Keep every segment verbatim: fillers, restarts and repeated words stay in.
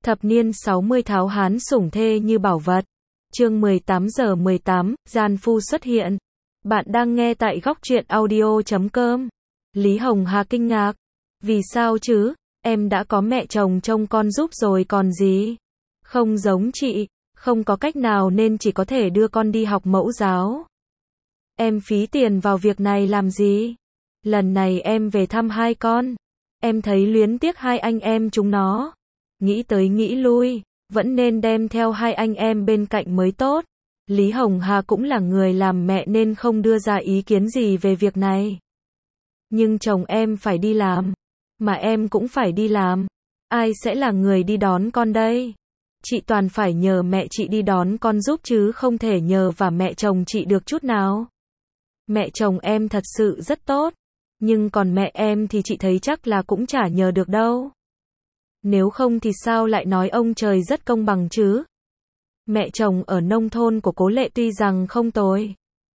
Thập niên sáu mươi tháo hán sủng thê như bảo vật. Chương mười tám giờ mười tám, gian phu xuất hiện. Bạn đang nghe tại góc truyện audio chấm com. Lý Hồng Hà kinh ngạc. Vì sao chứ? Em đã có mẹ chồng trông con giúp rồi còn gì? Không giống chị, không có cách nào nên chỉ có thể đưa con đi học mẫu giáo. Em phí tiền vào việc này làm gì? Lần này em về thăm hai con. Em thấy luyến tiếc hai anh em chúng nó. Nghĩ tới nghĩ lui, vẫn nên đem theo hai anh em bên cạnh mới tốt. Lý Hồng Hà cũng là người làm mẹ nên không đưa ra ý kiến gì về việc này. Nhưng chồng em phải đi làm, mà em cũng phải đi làm. Ai sẽ là người đi đón con đây? Chị toàn phải nhờ mẹ chị đi đón con giúp chứ không thể nhờ và mẹ chồng chị được chút nào. Mẹ chồng em thật sự rất tốt, nhưng còn mẹ em thì chị thấy chắc là cũng chả nhờ được đâu. Nếu không thì sao lại nói ông trời rất công bằng chứ? Mẹ chồng ở nông thôn của Cố Lệ tuy rằng không tồi,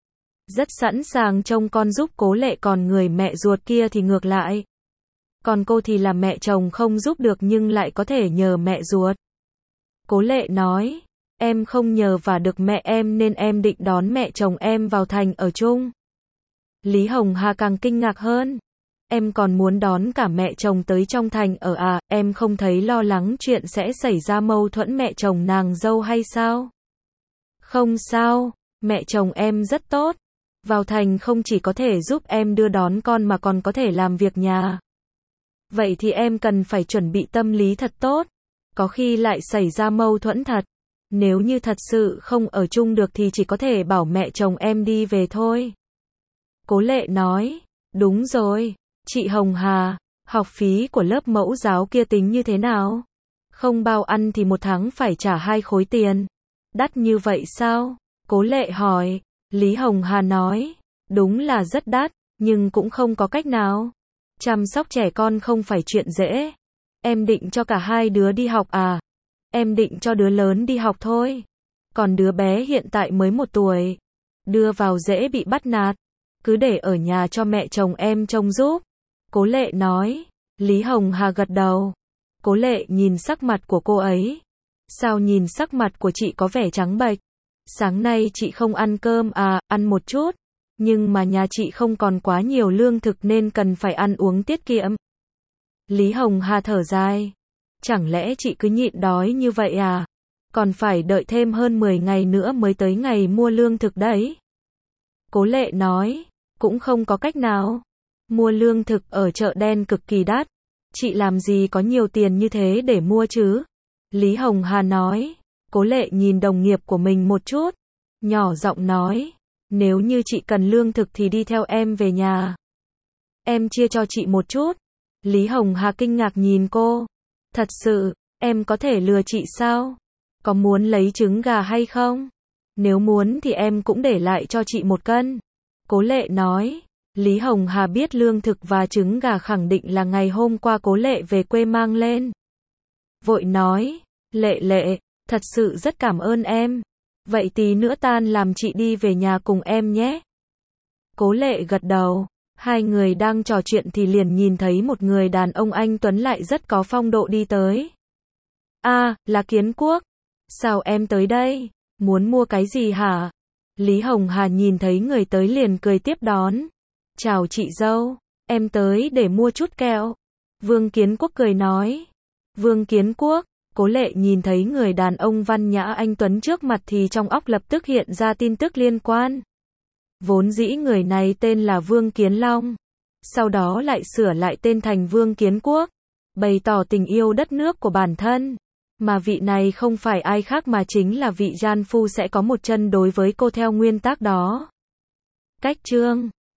rất sẵn sàng trông con giúp Cố Lệ, còn người mẹ ruột kia thì ngược lại. Còn cô thì là mẹ chồng không giúp được nhưng lại có thể nhờ mẹ ruột. Cố Lệ nói, em không nhờ và được mẹ em nên em định đón mẹ chồng em vào thành ở chung. Lý Hồng Hà càng kinh ngạc hơn. Em còn muốn đón cả mẹ chồng tới trong thành ở à, em không thấy lo lắng chuyện sẽ xảy ra mâu thuẫn mẹ chồng nàng dâu hay sao? Không sao, mẹ chồng em rất tốt. Vào thành không chỉ có thể giúp em đưa đón con mà còn có thể làm việc nhà. Vậy thì em cần phải chuẩn bị tâm lý thật tốt. Có khi lại xảy ra mâu thuẫn thật. Nếu như thật sự không ở chung được thì chỉ có thể bảo mẹ chồng em đi về thôi. Cố Lệ nói, đúng rồi. Chị Hồng Hà, học phí của lớp mẫu giáo kia tính như thế nào? Không bao ăn thì một tháng phải trả hai khối tiền. Đắt như vậy sao? Cố Lệ hỏi. Lý Hồng Hà nói, đúng là rất đắt, nhưng cũng không có cách nào. Chăm sóc trẻ con không phải chuyện dễ. Em định cho cả hai đứa đi học à? Em định cho đứa lớn đi học thôi. Còn đứa bé hiện tại mới một tuổi. Đưa vào dễ bị bắt nạt. Cứ để ở nhà cho mẹ chồng em trông giúp. Cố Lệ nói. Lý Hồng Hà gật đầu. Cố Lệ nhìn sắc mặt của cô ấy. Sao nhìn sắc mặt của chị có vẻ trắng bệch? Sáng nay chị không ăn cơm à, ăn một chút. Nhưng mà nhà chị không còn quá nhiều lương thực nên cần phải ăn uống tiết kiệm. Lý Hồng Hà thở dài. Chẳng lẽ chị cứ nhịn đói như vậy à? Còn phải đợi thêm hơn mười ngày nữa mới tới ngày mua lương thực đấy. Cố Lệ nói. Cũng không có cách nào. Mua lương thực ở chợ đen cực kỳ đắt. Chị làm gì có nhiều tiền như thế để mua chứ? Lý Hồng Hà nói. Cố Lệ nhìn đồng nghiệp của mình một chút. Nhỏ giọng nói. Nếu như chị cần lương thực thì đi theo em về nhà. Em chia cho chị một chút. Lý Hồng Hà kinh ngạc nhìn cô. Thật sự, em có thể lừa chị sao? Có muốn lấy trứng gà hay không? Nếu muốn thì em cũng để lại cho chị một cân. Cố Lệ nói. Lý Hồng Hà biết lương thực và trứng gà khẳng định là ngày hôm qua Cố Lệ về quê mang lên. Vội nói. Lệ Lệ, thật sự rất cảm ơn em. Vậy tí nữa tan làm chị đi về nhà cùng em nhé. Cố Lệ gật đầu. Hai người đang trò chuyện thì liền nhìn thấy một người đàn ông anh tuấn lại rất có phong độ đi tới. À, là Kiến Quốc. Sao em tới đây? Muốn mua cái gì hả? Lý Hồng Hà nhìn thấy người tới liền cười tiếp đón. Chào chị dâu, em tới để mua chút kẹo. Vương Kiến Quốc cười nói. Vương Kiến Quốc. Cố Lệ nhìn thấy người đàn ông văn nhã anh tuấn trước mặt thì trong óc lập tức hiện ra tin tức liên quan. Vốn dĩ người này tên là Vương Kiến Long, sau đó lại sửa lại tên thành Vương Kiến Quốc, bày tỏ tình yêu đất nước của bản thân. Mà vị này không phải ai khác mà chính là vị gian phu sẽ có một chân đối với cô theo nguyên tắc đó. Cách chương